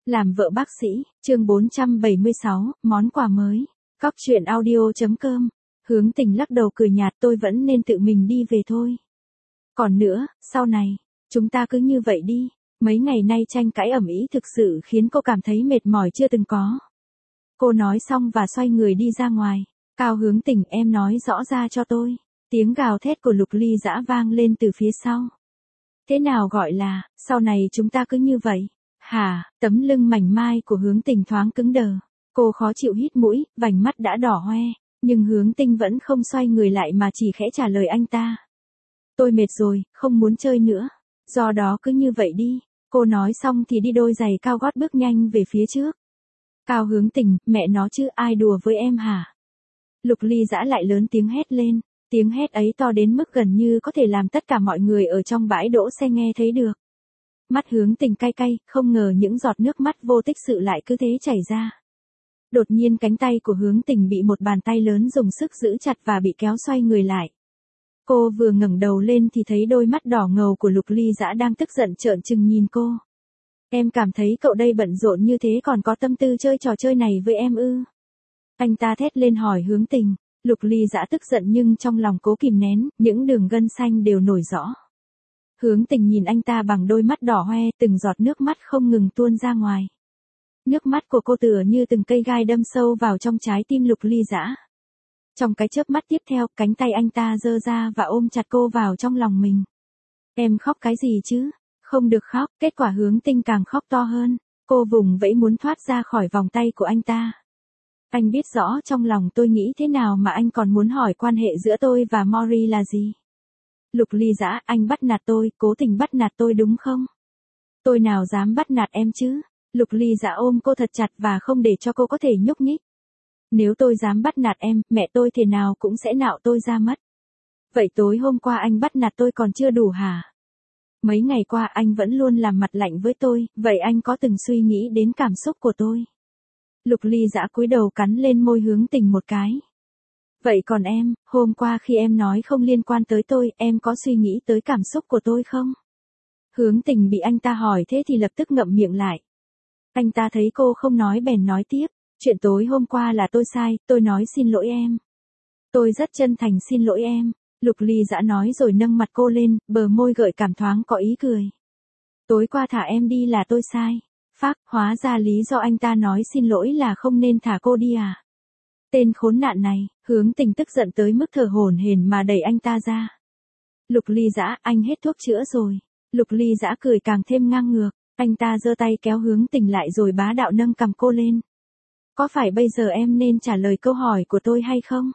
Làm vợ bác sĩ, chương 476, món quà mới. Cóc truyện audio.com. Hướng Tình lắc đầu cười nhạt, tôi vẫn nên tự mình đi về thôi. Còn nữa, sau này, chúng ta cứ như vậy đi. Mấy ngày nay tranh cãi ầm ĩ thực sự khiến cô cảm thấy mệt mỏi chưa từng có. Cô nói xong và xoay người đi ra ngoài. Cao Hướng Tình, em nói rõ ra cho tôi. Tiếng gào thét của Lục Ly Dã vang lên từ phía sau. Thế nào gọi là, sau này chúng ta cứ như vậy? Hả, tấm lưng mảnh mai của Hướng Tình thoáng cứng đờ. Cô khó chịu hít mũi, vành mắt đã đỏ hoe. Nhưng Hướng Tình vẫn không xoay người lại mà chỉ khẽ trả lời anh ta. Tôi mệt rồi, không muốn chơi nữa. Do đó cứ như vậy đi. Cô nói xong thì đi đôi giày cao gót bước nhanh về phía trước. Cao Hướng Tình, mẹ nó chứ ai đùa với em hả? Lục Ly Dã lại lớn tiếng hét lên. Tiếng hét ấy to đến mức gần như có thể làm tất cả mọi người ở trong bãi đỗ xe nghe thấy được. Mắt Hướng Tình cay cay, không ngờ những giọt nước mắt vô tích sự lại cứ thế chảy ra. Đột nhiên cánh tay của Hướng Tình bị một bàn tay lớn dùng sức giữ chặt và bị kéo xoay người lại. Cô vừa ngẩng đầu lên thì thấy đôi mắt đỏ ngầu của Lục Ly Dã đang tức giận trợn trừng nhìn cô. Em cảm thấy cậu đây bận rộn như thế còn có tâm tư chơi trò chơi này với em ư? Anh ta thét lên hỏi Hướng Tình. Lục Ly Dã tức giận nhưng trong lòng cố kìm nén, những đường gân xanh đều nổi rõ. Hướng Tình nhìn anh ta bằng đôi mắt đỏ hoe, từng giọt nước mắt không ngừng tuôn ra ngoài. Nước mắt của cô tựa như từng cây gai đâm sâu vào trong trái tim Lục Ly Dã. Trong cái chớp mắt tiếp theo, cánh tay anh ta giơ ra và ôm chặt cô vào trong lòng mình. Em khóc cái gì chứ? Không được khóc, kết quả Hướng Tình càng khóc to hơn. Cô vùng vẫy muốn thoát ra khỏi vòng tay của anh ta. Anh biết rõ trong lòng tôi nghĩ thế nào mà anh còn muốn hỏi quan hệ giữa tôi và Mori là gì? Lục Ly Dã, anh bắt nạt tôi, cố tình bắt nạt tôi đúng không? Tôi nào dám bắt nạt em chứ? Lục Ly Dã ôm cô thật chặt và không để cho cô có thể nhúc nhích. Nếu tôi dám bắt nạt em, mẹ tôi thế nào cũng sẽ nạo tôi ra mất. Vậy tối hôm qua anh bắt nạt tôi còn chưa đủ hả? Mấy ngày qua anh vẫn luôn làm mặt lạnh với tôi, vậy anh có từng suy nghĩ đến cảm xúc của tôi? Lục Ly Dã cúi đầu cắn lên môi Hướng Tình một cái. Vậy còn em, hôm qua khi em nói không liên quan tới tôi, em có suy nghĩ tới cảm xúc của tôi không? Hướng Tình bị anh ta hỏi thế thì lập tức ngậm miệng lại. Anh ta thấy cô không nói bèn nói tiếp, chuyện tối hôm qua là tôi sai, tôi nói xin lỗi em. Tôi rất chân thành xin lỗi em. Lục Ly Dã nói rồi nâng mặt cô lên, bờ môi gợi cảm thoáng có ý cười. Tối qua thả em đi là tôi sai. Phác, hóa ra lý do anh ta nói xin lỗi là không nên thả cô đi à? Tên khốn nạn này, Hướng Tình tức giận tới mức thở hổn hển mà đẩy anh ta ra. Lục Ly Dã, anh hết thuốc chữa rồi. Lục Ly Dã cười càng thêm ngang ngược, anh ta giơ tay kéo Hướng Tình lại rồi bá đạo nâng cằm cô lên. Có phải bây giờ em nên trả lời câu hỏi của tôi hay không?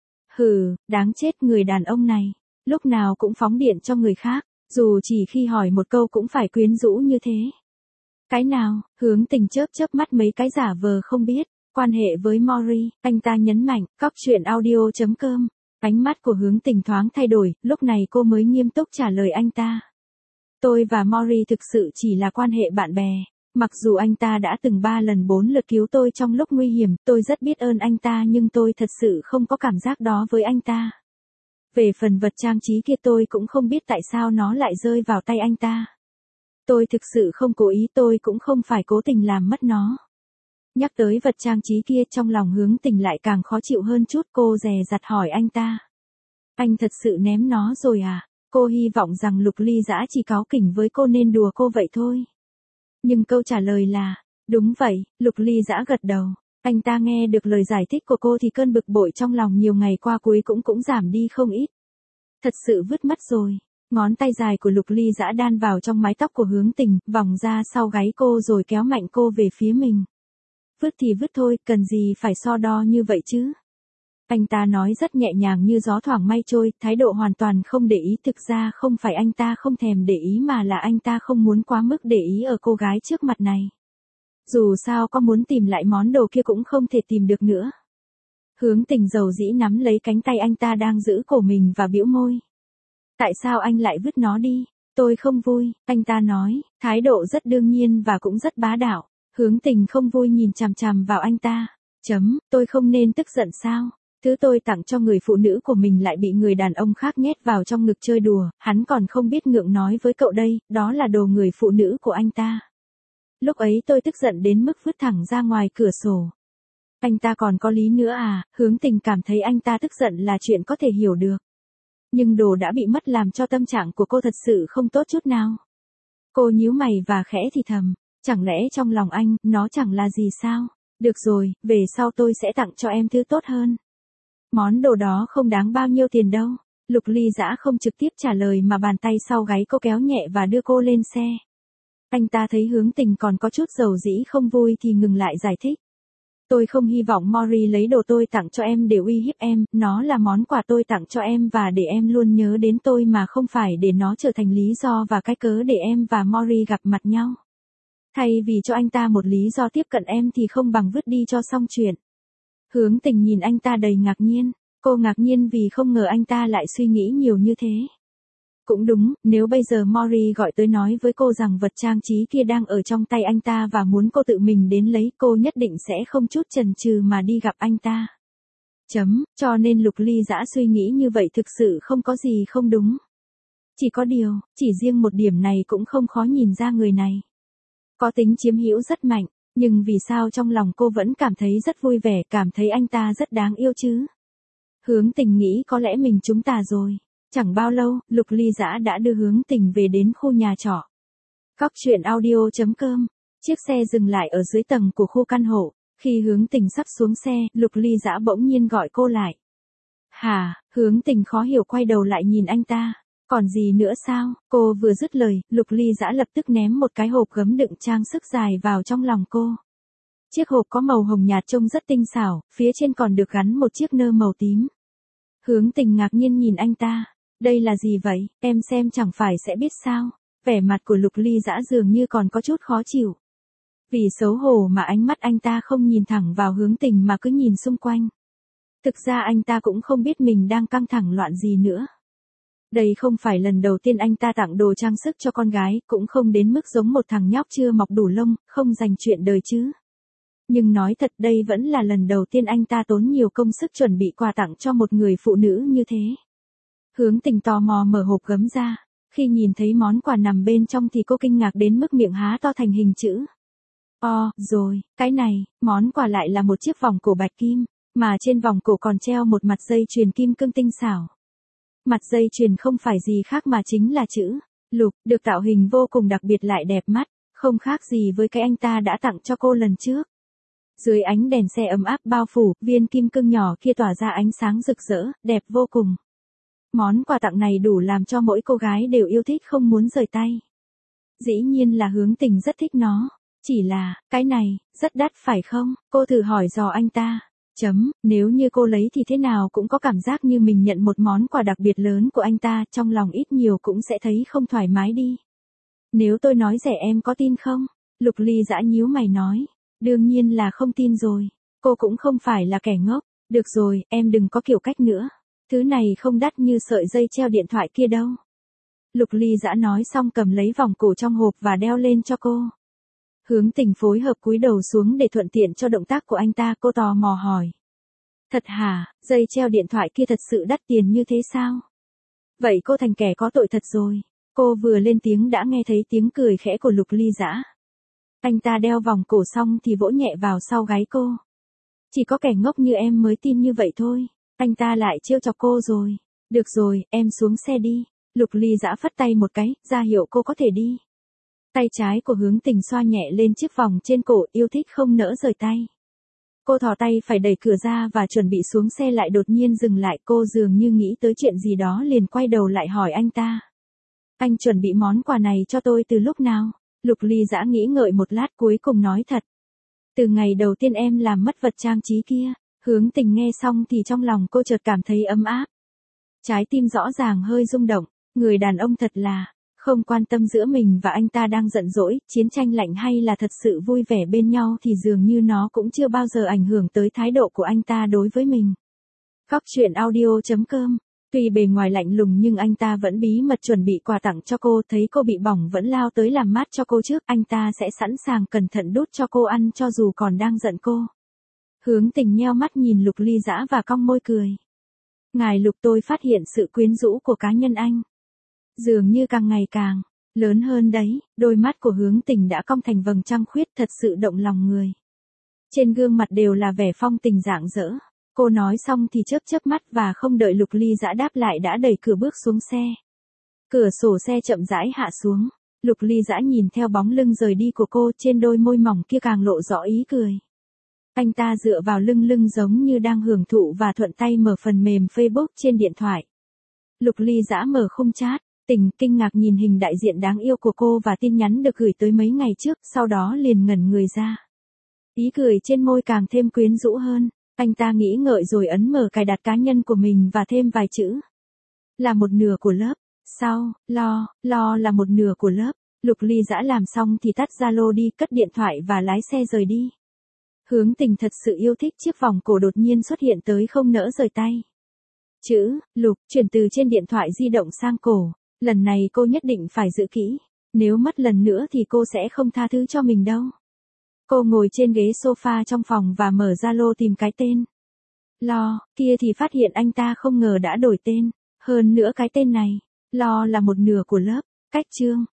Hừ, đáng chết người đàn ông này, lúc nào cũng phóng điện cho người khác, dù chỉ khi hỏi một câu cũng phải quyến rũ như thế. Cái nào? Hướng Tình chớp chớp mắt mấy cái giả vờ không biết. Quan hệ với Mori, anh ta nhấn mạnh, cóc truyện audio.com. Ánh mắt của Hướng Tình thoáng thay đổi, lúc này cô mới nghiêm túc trả lời anh ta. Tôi và Mori thực sự chỉ là quan hệ bạn bè. Mặc dù anh ta đã từng 3 lần 4 lượt cứu tôi trong lúc nguy hiểm, tôi rất biết ơn anh ta nhưng tôi thật sự không có cảm giác đó với anh ta. Về phần vật trang trí kia tôi cũng không biết tại sao nó lại rơi vào tay anh ta. Tôi thực sự không cố ý, tôi cũng không phải cố tình làm mất nó. Nhắc tới vật trang trí kia trong lòng Hướng Tình lại càng khó chịu hơn chút, cô dè dặt hỏi anh ta. Anh thật sự ném nó rồi à? Cô hy vọng rằng Lục Ly Dã chỉ cáu kỉnh với cô nên đùa cô vậy thôi. Nhưng câu trả lời là, đúng vậy, Lục Ly Dã gật đầu. Anh ta nghe được lời giải thích của cô thì cơn bực bội trong lòng nhiều ngày qua cuối cũng giảm đi không ít. Thật sự vứt mất rồi. Ngón tay dài của Lục Ly Dã đan vào trong mái tóc của Hướng Tình, vòng ra sau gáy cô rồi kéo mạnh cô về phía mình. Vứt thì vứt thôi, cần gì phải so đo như vậy chứ? Anh ta nói rất nhẹ nhàng như gió thoảng mây trôi, thái độ hoàn toàn không để ý, thực ra không phải anh ta không thèm để ý mà là anh ta không muốn quá mức để ý ở cô gái trước mặt này. Dù sao có muốn tìm lại món đồ kia cũng không thể tìm được nữa. Hướng Tình dầu dĩ nắm lấy cánh tay anh ta đang giữ cổ mình và bĩu môi. Tại sao anh lại vứt nó đi? Tôi không vui, anh ta nói, thái độ rất đương nhiên và cũng rất bá đạo. Hướng Tình không vui nhìn chằm chằm vào anh ta. Tôi không nên tức giận sao? Thứ tôi tặng cho người phụ nữ của mình lại bị người đàn ông khác nhét vào trong ngực chơi đùa, hắn còn không biết ngượng nói với cậu đây, đó là đồ người phụ nữ của anh ta. Lúc ấy tôi tức giận đến mức vứt thẳng ra ngoài cửa sổ. Anh ta còn có lý nữa à, Hướng Tình cảm thấy anh ta tức giận là chuyện có thể hiểu được. Nhưng đồ đã bị mất làm cho tâm trạng của cô thật sự không tốt chút nào. Cô nhíu mày và khẽ thì thầm, chẳng lẽ trong lòng anh, nó chẳng là gì sao? Được rồi, về sau tôi sẽ tặng cho em thứ tốt hơn. Món đồ đó không đáng bao nhiêu tiền đâu. Lục Ly Dã không trực tiếp trả lời mà bàn tay sau gáy cô kéo nhẹ và đưa cô lên xe. Anh ta thấy Hướng Tình còn có chút dầu dĩ không vui thì ngừng lại giải thích. Tôi không hy vọng Mori lấy đồ tôi tặng cho em để uy hiếp em, nó là món quà tôi tặng cho em và để em luôn nhớ đến tôi mà không phải để nó trở thành lý do và cái cớ để em và Mori gặp mặt nhau. Thay vì cho anh ta một lý do tiếp cận em thì không bằng vứt đi cho xong chuyện. Hướng Tình nhìn anh ta đầy ngạc nhiên, cô ngạc nhiên vì không ngờ anh ta lại suy nghĩ nhiều như thế. Cũng đúng, nếu bây giờ Mori gọi tới nói với cô rằng vật trang trí kia đang ở trong tay anh ta và muốn cô tự mình đến lấy, cô nhất định sẽ không chút chần chừ mà đi gặp anh ta. Cho nên Lục Ly Dã suy nghĩ như vậy thực sự không có gì không đúng. Chỉ có điều, chỉ riêng một điểm này cũng không khó nhìn ra người này. Có tính chiếm hữu rất mạnh, nhưng vì sao trong lòng cô vẫn cảm thấy rất vui vẻ, cảm thấy anh ta rất đáng yêu chứ? Hướng Tình nghĩ có lẽ mình trúng tà rồi. Chẳng bao lâu, Lục Ly Dã đã đưa Hướng Tình về đến khu nhà trọ. Cóc truyện audio.com. Chiếc xe dừng lại ở dưới tầng của khu căn hộ. Khi Hướng Tình sắp xuống xe, Lục Ly Dã bỗng nhiên gọi cô lại. Hả? Hướng Tình khó hiểu quay đầu lại nhìn anh ta. Còn gì nữa sao? Cô vừa dứt lời, Lục Ly Dã lập tức ném một cái hộp gấm đựng trang sức dài vào trong lòng cô. Chiếc hộp có màu hồng nhạt trông rất tinh xảo, phía trên còn được gắn một chiếc nơ màu tím. Hướng Tình ngạc nhiên nhìn anh ta. Đây là gì vậy, em xem chẳng phải sẽ biết sao? Vẻ mặt của Lục Ly Dã dường như còn có chút khó chịu. Vì xấu hổ mà ánh mắt anh ta không nhìn thẳng vào Hướng Tình mà cứ nhìn xung quanh. Thực ra anh ta cũng không biết mình đang căng thẳng loạn gì nữa. Đây không phải lần đầu tiên anh ta tặng đồ trang sức cho con gái, cũng không đến mức giống một thằng nhóc chưa mọc đủ lông, không dành chuyện đời chứ. Nhưng nói thật đây vẫn là lần đầu tiên anh ta tốn nhiều công sức chuẩn bị quà tặng cho một người phụ nữ như thế. Hướng Tình tò mò mở hộp gấm ra. Khi nhìn thấy món quà nằm bên trong thì cô kinh ngạc đến mức miệng há to thành hình chữ. Rồi, cái này, món quà lại là một chiếc vòng cổ bạch kim, mà trên vòng cổ còn treo một mặt dây chuyền kim cương tinh xảo. Mặt dây chuyền không phải gì khác mà chính là chữ Lục, được tạo hình vô cùng đặc biệt lại đẹp mắt, không khác gì với cái anh ta đã tặng cho cô lần trước. Dưới ánh đèn xe ấm áp bao phủ, viên kim cương nhỏ kia tỏa ra ánh sáng rực rỡ, đẹp vô cùng. Món quà tặng này đủ làm cho mỗi cô gái đều yêu thích không muốn rời tay. Dĩ nhiên là Hướng Tình rất thích nó. Chỉ là, cái này, rất đắt phải không? Cô thử hỏi dò anh ta. Nếu như cô lấy thì thế nào cũng có cảm giác như mình nhận một món quà đặc biệt lớn của anh ta, trong lòng ít nhiều cũng sẽ thấy không thoải mái đi. Nếu tôi nói rẻ em có tin không? Lục Ly Dã nhíu mày nói. Đương nhiên là không tin rồi. Cô cũng không phải là kẻ ngốc. Được rồi, em đừng có kiểu cách nữa. Thứ này không đắt như sợi dây treo điện thoại kia đâu. Lục Ly Dã nói xong cầm lấy vòng cổ trong hộp và đeo lên cho cô. Hướng Tình phối hợp cúi đầu xuống để thuận tiện cho động tác của anh ta, cô tò mò hỏi. Thật hả, dây treo điện thoại kia thật sự đắt tiền như thế sao? Vậy cô thành kẻ có tội thật rồi. Cô vừa lên tiếng đã nghe thấy tiếng cười khẽ của Lục Ly Dã. Anh ta đeo vòng cổ xong thì vỗ nhẹ vào sau gáy cô. Chỉ có kẻ ngốc như em mới tin như vậy thôi. Anh ta lại trêu chọc cô rồi. Được rồi, em xuống xe đi. Lục Ly Dã phất tay một cái, ra hiệu cô có thể đi. Tay trái của Hướng Tình xoa nhẹ lên chiếc vòng trên cổ, yêu thích không nỡ rời tay. Cô thò tay phải đẩy cửa ra và chuẩn bị xuống xe lại đột nhiên dừng lại, cô dường như nghĩ tới chuyện gì đó liền quay đầu lại hỏi anh ta. Anh chuẩn bị món quà này cho tôi từ lúc nào? Lục Ly Dã nghĩ ngợi một lát cuối cùng nói thật. Từ ngày đầu tiên em làm mất vật trang trí kia. Hướng Tình nghe xong thì trong lòng cô chợt cảm thấy ấm áp. Trái tim rõ ràng hơi rung động, người đàn ông thật là, không quan tâm giữa mình và anh ta đang giận dỗi, chiến tranh lạnh hay là thật sự vui vẻ bên nhau thì dường như nó cũng chưa bao giờ ảnh hưởng tới thái độ của anh ta đối với mình. Cóc truyện audio.com. Tuy bề ngoài lạnh lùng nhưng anh ta vẫn bí mật chuẩn bị quà tặng cho cô, thấy cô bị bỏng vẫn lao tới làm mát cho cô trước, anh ta sẽ sẵn sàng cẩn thận đút cho cô ăn cho dù còn đang giận cô. Hướng Tình nheo mắt nhìn Lục Ly Dã và cong môi cười. Ngài Lục, tôi phát hiện sự quyến rũ của cá nhân anh. Dường như càng ngày càng, Lớn hơn đấy, đôi mắt của Hướng Tình đã cong thành vầng trăng khuyết thật sự động lòng người. Trên gương mặt đều là vẻ phong tình rạng rỡ. Cô nói xong thì chớp chớp mắt và không đợi Lục Ly Dã đáp lại đã đẩy cửa bước xuống xe. Cửa sổ xe chậm rãi hạ xuống. Lục Ly Dã nhìn theo bóng lưng rời đi của cô, trên đôi môi mỏng kia càng lộ rõ ý cười. Anh ta dựa vào lưng giống như đang hưởng thụ và thuận tay mở phần mềm Facebook trên điện thoại. Lục Ly Dã mở khung chat, kinh ngạc nhìn hình đại diện đáng yêu của cô và tin nhắn được gửi tới mấy ngày trước, sau đó liền ngẩn người ra. Ý cười trên môi càng thêm quyến rũ hơn, anh ta nghĩ ngợi rồi ấn mở cài đặt cá nhân của mình và thêm vài chữ. Là một nửa của lớp, sau, lo là một nửa của lớp. Lục Ly Dã làm xong thì tắt Zalo đi, cất điện thoại và lái xe rời đi. Hướng Tình thật sự yêu thích chiếc vòng cổ đột nhiên xuất hiện tới không nỡ rời tay. Chữ, Lục, chuyển từ trên điện thoại di động sang cổ. Lần này cô nhất định phải giữ kỹ. Nếu mất lần nữa thì cô sẽ không tha thứ cho mình đâu. Cô ngồi trên ghế sofa trong phòng và mở Zalo tìm cái tên. Lo, kia thì phát hiện anh ta không ngờ đã đổi tên. Hơn nữa cái tên này, Lo là một nửa của lớp. Cách chương.